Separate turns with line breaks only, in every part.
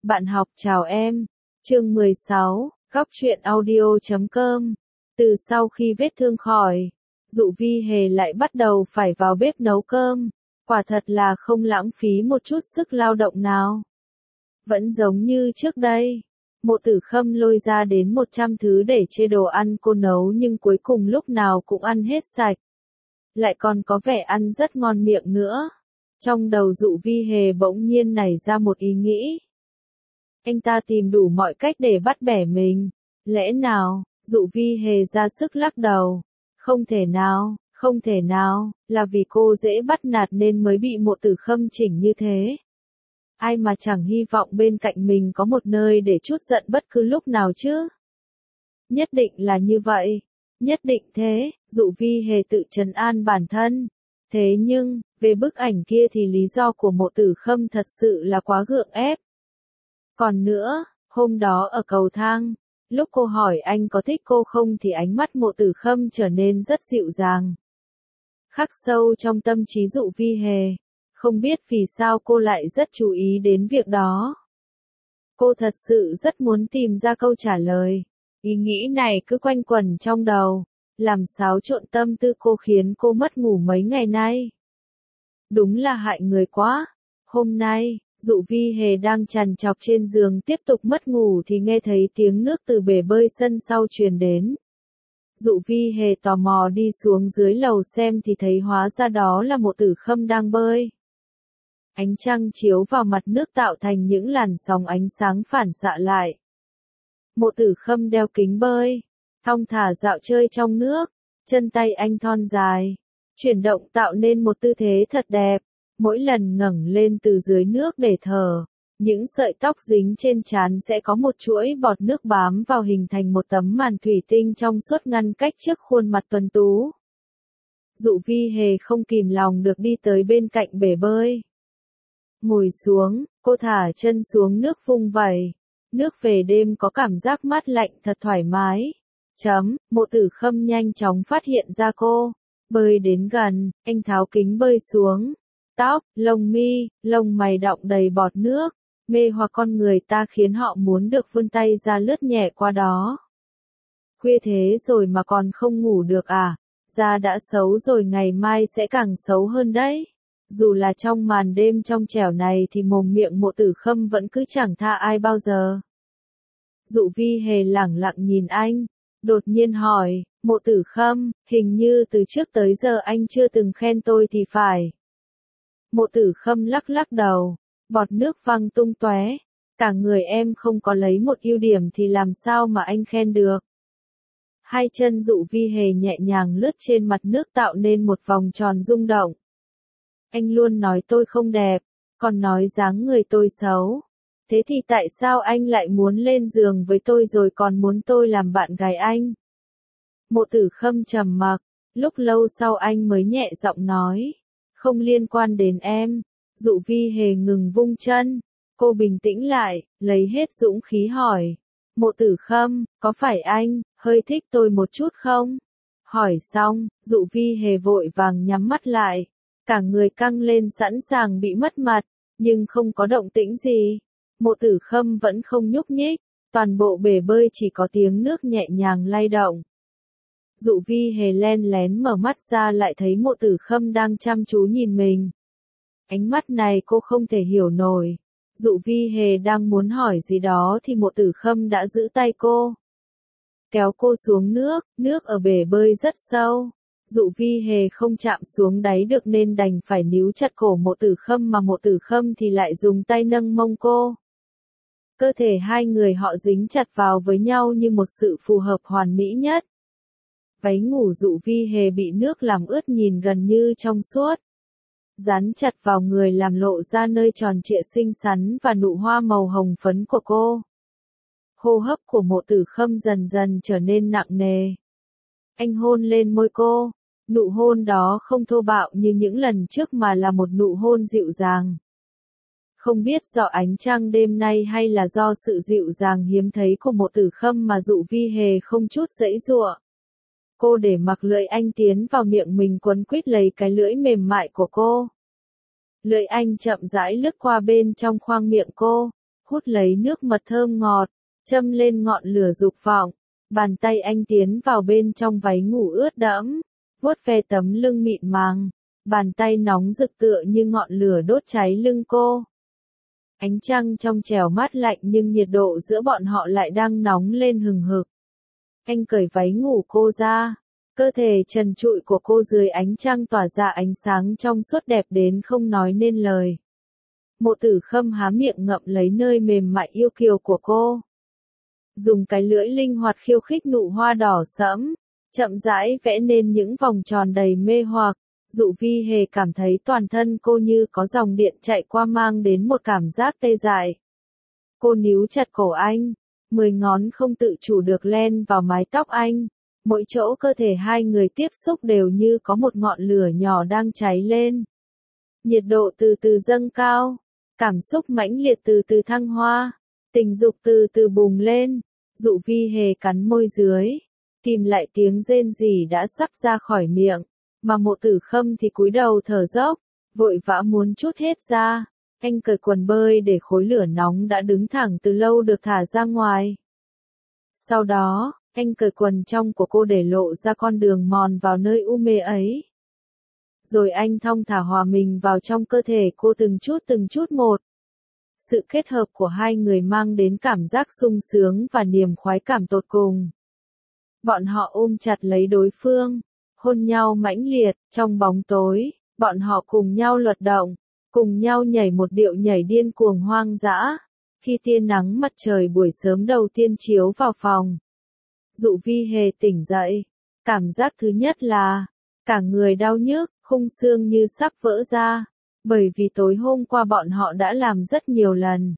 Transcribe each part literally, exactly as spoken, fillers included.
Bạn học chào em. Chương mười sáu, góc truyện audio chấm com. Từ sau khi vết thương khỏi, Dụ Vi Hề lại bắt đầu phải vào bếp nấu cơm. Quả thật là không lãng phí một chút sức lao động nào. Vẫn giống như trước đây. Mộ Tử Khâm lôi ra đến một trăm thứ để chê đồ ăn cô nấu nhưng cuối cùng lúc nào cũng ăn hết sạch. Lại còn có vẻ ăn rất ngon miệng nữa. Trong đầu Dụ Vi Hề bỗng nhiên nảy ra một ý nghĩ. Anh ta tìm đủ mọi cách để bắt bẻ mình. Lẽ nào, Dụ Vi Hề ra sức lắc đầu. Không thể nào, không thể nào, là vì cô dễ bắt nạt nên mới bị Mộ Tử Khâm chỉnh như thế. Ai mà chẳng hy vọng bên cạnh mình có một nơi để trút giận bất cứ lúc nào chứ. Nhất định là như vậy. Nhất định thế, Dụ Vi Hề tự trấn an bản thân. Thế nhưng, về bức ảnh kia thì lý do của Mộ Tử Khâm thật sự là quá gượng ép. Còn nữa, hôm đó ở cầu thang, lúc cô hỏi anh có thích cô không thì ánh mắt Mộ Tử Khâm trở nên rất dịu dàng. Khắc sâu trong tâm trí Dụ Vi Hề, không biết vì sao cô lại rất chú ý đến việc đó. Cô thật sự rất muốn tìm ra câu trả lời. Ý nghĩ này cứ quanh quẩn trong đầu, làm xáo trộn tâm tư cô khiến cô mất ngủ mấy ngày nay. Đúng là hại người quá. Hôm nay, Dụ Vi Hề đang trằn trọc trên giường tiếp tục mất ngủ thì nghe thấy tiếng nước từ bể bơi sân sau truyền đến. Dụ Vi Hề tò mò đi xuống dưới lầu xem thì thấy hóa ra đó là Mộ Tử Khâm đang bơi. Ánh trăng chiếu vào mặt nước tạo thành những làn sóng ánh sáng phản xạ lại. Mộ Tử Khâm đeo kính bơi, thong thả dạo chơi trong nước, chân tay anh thon dài, chuyển động tạo nên một tư thế thật đẹp. Mỗi lần ngẩng lên từ dưới nước để thở, những sợi tóc dính trên trán sẽ có một chuỗi bọt nước bám vào hình thành một tấm màn thủy tinh trong suốt ngăn cách trước khuôn mặt tuấn tú. Dụ Vi Hề không kìm lòng được đi tới bên cạnh bể bơi. Ngồi xuống, cô thả chân xuống nước vung vẩy. Nước về đêm có cảm giác mát lạnh thật thoải mái. Chấm, Mộ Tử Khâm nhanh chóng phát hiện ra cô. Bơi đến gần, anh tháo kính bơi xuống. Tóc, lông mi, lông mày đọng đầy bọt nước, mê hoặc con người ta khiến họ muốn được vươn tay ra lướt nhẹ qua đó. Khuya thế rồi mà còn không ngủ được à? Da đã xấu rồi ngày mai sẽ càng xấu hơn đấy. Dù là trong màn đêm trong trẻo này thì mồm miệng Mộ Tử Khâm vẫn cứ chẳng tha ai bao giờ. Dụ Vi Hề lẳng lặng nhìn anh, đột nhiên hỏi, Mộ Tử Khâm, hình như từ trước tới giờ anh chưa từng khen tôi thì phải. Mộ Tử Khâm lắc lắc đầu, bọt nước văng tung tóe. Cả người em không có lấy một ưu điểm thì làm sao mà anh khen được. Hai chân Dụ Vi Hề nhẹ nhàng lướt trên mặt nước tạo nên một vòng tròn rung động. Anh luôn nói tôi không đẹp, còn nói dáng người tôi xấu. Thế thì tại sao anh lại muốn lên giường với tôi rồi còn muốn tôi làm bạn gái anh? Mộ Tử Khâm trầm mặc, lúc lâu sau anh mới nhẹ giọng nói. Không liên quan đến em. Dụ Vi Hề ngừng vung chân. Cô bình tĩnh lại, lấy hết dũng khí hỏi. Mộ Tử Khâm, có phải anh hơi thích tôi một chút không? Hỏi xong, Dụ Vi Hề vội vàng nhắm mắt lại. Cả người căng lên sẵn sàng bị mất mặt, nhưng không có động tĩnh gì. Mộ Tử Khâm vẫn không nhúc nhích, toàn bộ bể bơi chỉ có tiếng nước nhẹ nhàng lay động. Dụ Vi Hề len lén mở mắt ra lại thấy Mộ Tử Khâm đang chăm chú nhìn mình. Ánh mắt này cô không thể hiểu nổi. Dụ Vi Hề đang muốn hỏi gì đó thì Mộ Tử Khâm đã giữ tay cô. Kéo cô xuống nước, nước ở bể bơi rất sâu. Dụ Vi Hề không chạm xuống đáy được nên đành phải níu chặt cổ Mộ Tử Khâm mà Mộ Tử Khâm thì lại dùng tay nâng mông cô. Cơ thể hai người họ dính chặt vào với nhau như một sự phù hợp hoàn mỹ nhất. Váy ngủ Dụ Vi Hề bị nước làm ướt nhìn gần như trong suốt. Dán chặt vào người làm lộ ra nơi tròn trịa xinh xắn và nụ hoa màu hồng phấn của cô. Hô hấp của Mộ Tử Khâm dần dần trở nên nặng nề. Anh hôn lên môi cô. Nụ hôn đó không thô bạo như những lần trước mà là một nụ hôn dịu dàng. Không biết do ánh trăng đêm nay hay là do sự dịu dàng hiếm thấy của Mộ Tử Khâm mà Dụ Vi Hề không chút giãy giụa. Cô để mặc lưỡi anh tiến vào miệng mình quấn quýt lấy cái lưỡi mềm mại của cô. Lưỡi anh chậm rãi lướt qua bên trong khoang miệng cô, hút lấy nước mật thơm ngọt, châm lên ngọn lửa dục vọng. Bàn tay anh tiến vào bên trong váy ngủ ướt đẫm, vuốt ve tấm lưng mịn màng. Bàn tay nóng rực tựa như ngọn lửa đốt cháy lưng cô. Ánh trăng trong trẻo mát lạnh nhưng nhiệt độ giữa bọn họ lại đang nóng lên hừng hực. Anh cởi váy ngủ cô ra. Cơ thể trần trụi của cô dưới ánh trăng tỏa ra ánh sáng trong suốt đẹp đến không nói nên lời. Mộ Tử Khâm há miệng ngậm lấy nơi mềm mại yêu kiều của cô. Dùng cái lưỡi linh hoạt khiêu khích nụ hoa đỏ sẫm, chậm rãi vẽ nên những vòng tròn đầy mê hoặc. Dụ Vi Hề cảm thấy toàn thân cô như có dòng điện chạy qua mang đến một cảm giác tê dại. Cô níu chặt cổ anh, mười ngón không tự chủ được len vào mái tóc anh. Mỗi chỗ cơ thể hai người tiếp xúc đều như có một ngọn lửa nhỏ đang cháy lên. Nhiệt độ từ từ dâng cao, cảm xúc mãnh liệt từ từ thăng hoa, tình dục từ từ bùng lên. Dụ Vi Hề cắn môi dưới, tìm lại tiếng rên rỉ đã sắp ra khỏi miệng, mà Mộ Tử Khâm thì cúi đầu thở dốc, vội vã muốn trút hết ra. Anh cởi quần bơi để khối lửa nóng đã đứng thẳng từ lâu được thả ra ngoài. Sau đó, anh cởi quần trong của cô để lộ ra con đường mòn vào nơi u mê ấy. Rồi anh thong thả hòa mình vào trong cơ thể cô từng chút từng chút một. Sự kết hợp của hai người mang đến cảm giác sung sướng và niềm khoái cảm tột cùng. Bọn họ ôm chặt lấy đối phương, hôn nhau mãnh liệt, trong bóng tối, bọn họ cùng nhau luật động, cùng nhau nhảy một điệu nhảy điên cuồng hoang dã. Khi tia nắng mặt trời buổi sớm đầu tiên chiếu vào phòng, Dụ Vi Hề tỉnh dậy. Cảm giác thứ nhất là, cả người đau nhức, khung xương như sắp vỡ ra, bởi vì tối hôm qua bọn họ đã làm rất nhiều lần.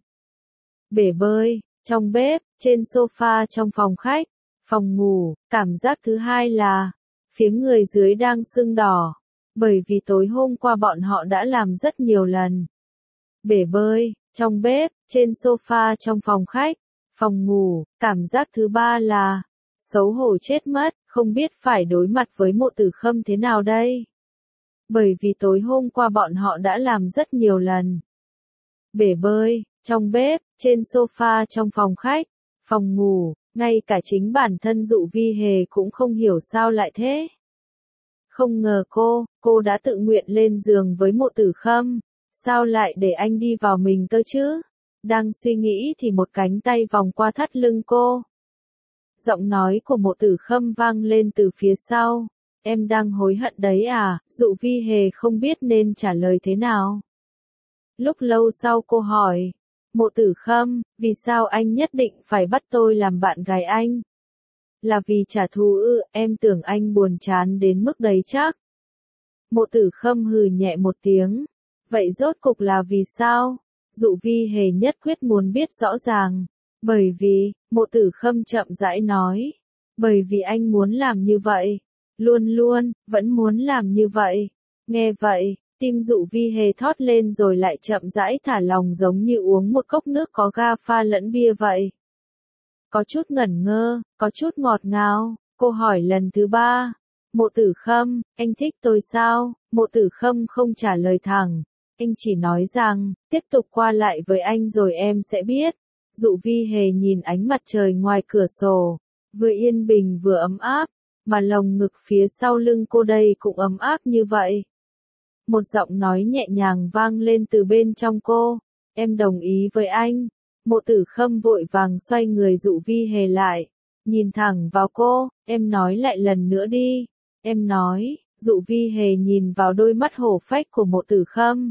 Bể bơi, trong bếp, trên sofa trong phòng khách, phòng ngủ. Cảm giác thứ hai là, phía người dưới đang sưng đỏ, bởi vì tối hôm qua bọn họ đã làm rất nhiều lần. Bể bơi, trong bếp, trên sofa trong phòng khách, phòng ngủ. Cảm giác thứ ba là, xấu hổ chết mất, không biết phải đối mặt với Mộ Tử Khâm thế nào đây. Bởi vì tối hôm qua bọn họ đã làm rất nhiều lần. Bể bơi, trong bếp, trên sofa trong phòng khách, phòng ngủ. Ngay cả chính bản thân Dụ Vi Hề cũng không hiểu sao lại thế. Không ngờ cô, cô đã tự nguyện lên giường với Mộ Tử Khâm. Sao lại để anh đi vào mình cơ chứ? Đang suy nghĩ thì một cánh tay vòng qua thắt lưng cô. Giọng nói của Mộ Tử Khâm vang lên từ phía sau. Em đang hối hận đấy à? Dụ Vi Hề không biết nên trả lời thế nào. Lúc lâu sau cô hỏi. Mộ Tử Khâm, vì sao anh nhất định phải bắt tôi làm bạn gái anh? Là vì trả thù ư? Em tưởng anh buồn chán đến mức đấy chắc. Mộ Tử Khâm hừ nhẹ một tiếng. Vậy rốt cục là vì sao? Dụ Vi Hề nhất quyết muốn biết rõ ràng. Bởi vì, Mộ Tử Khâm chậm rãi nói. Bởi vì anh muốn làm như vậy. Luôn luôn, vẫn muốn làm như vậy. Nghe vậy, tim Dụ Vi Hề thót lên rồi lại chậm rãi thả lòng giống như uống một cốc nước có ga pha lẫn bia vậy. Có chút ngẩn ngơ, có chút ngọt ngào, cô hỏi lần thứ ba. Mộ Tử Khâm, anh thích tôi sao? Mộ Tử Khâm không trả lời thẳng. Anh chỉ nói rằng, tiếp tục qua lại với anh rồi em sẽ biết. Dụ Vi Hề nhìn ánh mặt trời ngoài cửa sổ, vừa yên bình vừa ấm áp, mà lồng ngực phía sau lưng cô đây cũng ấm áp như vậy. Một giọng nói nhẹ nhàng vang lên từ bên trong cô. Em đồng ý với anh. Mộ Tử Khâm vội vàng xoay người Dụ Vi Hề lại, nhìn thẳng vào cô. Em nói lại lần nữa đi. Em nói. Dụ Vi Hề nhìn vào đôi mắt hổ phách của Mộ Tử Khâm.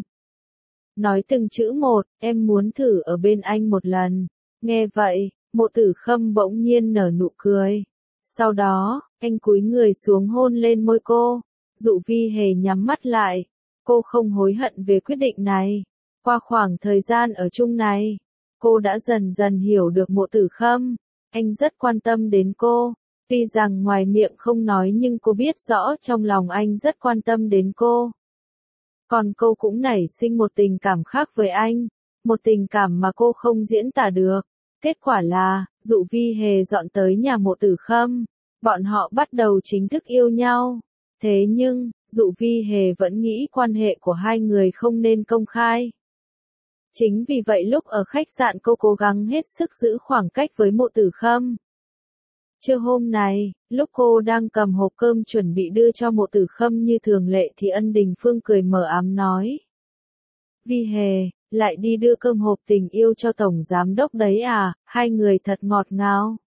Nói từng chữ một. Em muốn thử ở bên anh một lần. Nghe vậy, Mộ Tử Khâm bỗng nhiên nở nụ cười. Sau đó, anh cúi người xuống hôn lên môi cô. Dụ Vi Hề nhắm mắt lại. Cô không hối hận về quyết định này. Qua khoảng thời gian ở chung này, cô đã dần dần hiểu được Mộ Tử Khâm. Anh rất quan tâm đến cô. Tuy rằng ngoài miệng không nói nhưng cô biết rõ trong lòng anh rất quan tâm đến cô. Còn cô cũng nảy sinh một tình cảm khác với anh. Một tình cảm mà cô không diễn tả được. Kết quả là, Dụ Vi Hề dọn tới nhà Mộ Tử Khâm. Bọn họ bắt đầu chính thức yêu nhau. Thế nhưng, Dụ Vi Hề vẫn nghĩ quan hệ của hai người không nên công khai. Chính vì vậy lúc ở khách sạn cô cố gắng hết sức giữ khoảng cách với Mộ Tử Khâm. Trưa hôm này, lúc cô đang cầm hộp cơm chuẩn bị đưa cho Mộ Tử Khâm như thường lệ thì Ân Đình Phương cười mờ ám nói. Vi Hề, lại đi đưa cơm hộp tình yêu cho Tổng Giám Đốc đấy à, hai người thật ngọt ngào.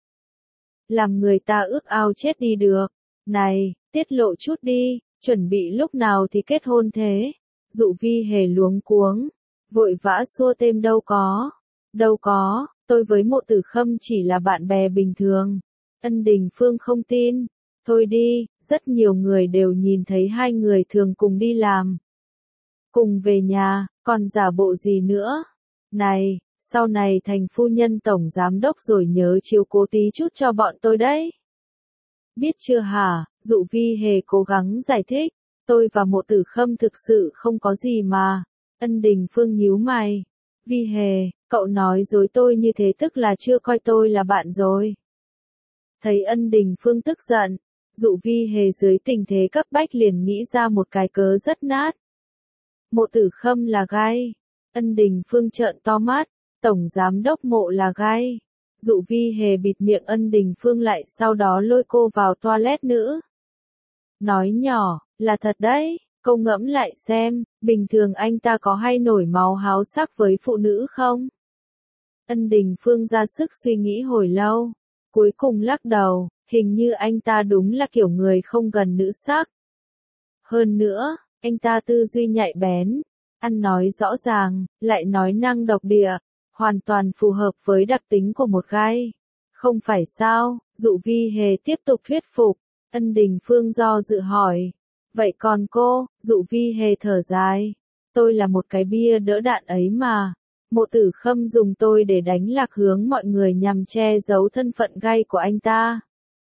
Làm người ta ước ao chết đi được. Này, tiết lộ chút đi, chuẩn bị lúc nào thì kết hôn thế? Dụ Vi Hề luống cuống, vội vã xua tên đâu có. Đâu có, tôi với Mộ Tử Khâm chỉ là bạn bè bình thường. Ân Đình Phương không tin. Thôi đi, rất nhiều người đều nhìn thấy hai người thường cùng đi làm. Cùng về nhà, còn giả bộ gì nữa? Này, sau này thành phu nhân Tổng Giám Đốc rồi nhớ chiếu cố tí chút cho bọn tôi đấy. Biết chưa hả? Dụ Vi Hề cố gắng giải thích. Tôi và Mộ Tử Khâm thực sự không có gì mà. Ân Đình Phương nhíu mày. Vi Hề, cậu nói dối tôi như thế tức là chưa coi tôi là bạn rồi. Thấy Ân Đình Phương tức giận, Dụ Vi Hề dưới tình thế cấp bách liền nghĩ ra một cái cớ rất nát. Mộ Tử Khâm là gai. Ân Đình Phương trợn to mắt. Tổng Giám Đốc Mộ là gai. Dụ Vi Hề bịt miệng Ân Đình Phương lại sau đó lôi cô vào toilet nữa. Nói nhỏ, là thật đấy, cô ngẫm lại xem, bình thường anh ta có hay nổi máu háo sắc với phụ nữ không? Ân Đình Phương ra sức suy nghĩ hồi lâu, cuối cùng lắc đầu, hình như anh ta đúng là kiểu người không gần nữ sắc. Hơn nữa, anh ta tư duy nhạy bén, ăn nói rõ ràng, lại nói năng độc địa, hoàn toàn phù hợp với đặc tính của một gai. Không phải sao? Dụ Vi Hề tiếp tục thuyết phục. Ân Đình Phương do dự hỏi. Vậy còn cô? Dụ Vi Hề thở dài. Tôi là một cái bia đỡ đạn ấy mà. Mộ Tử Khâm dùng tôi để đánh lạc hướng mọi người nhằm che giấu thân phận gai của anh ta.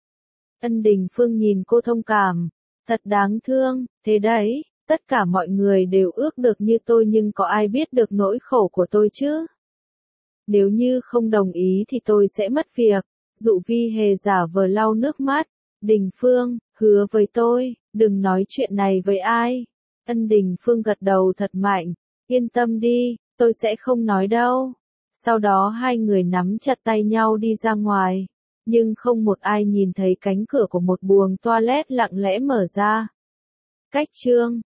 Ân Đình Phương nhìn cô thông cảm. Thật đáng thương, thế đấy, tất cả mọi người đều ước được như tôi nhưng có ai biết được nỗi khổ của tôi chứ? Nếu như không đồng ý thì tôi sẽ mất việc. Dụ Vi Hề giả vờ lau nước mắt. Đình Phương, hứa với tôi, đừng nói chuyện này với ai. Ân Đình Phương gật đầu thật mạnh. Yên tâm đi, tôi sẽ không nói đâu. Sau đó hai người nắm chặt tay nhau đi ra ngoài. Nhưng không một ai nhìn thấy cánh cửa của một buồng toilet lặng lẽ mở ra. Cách chương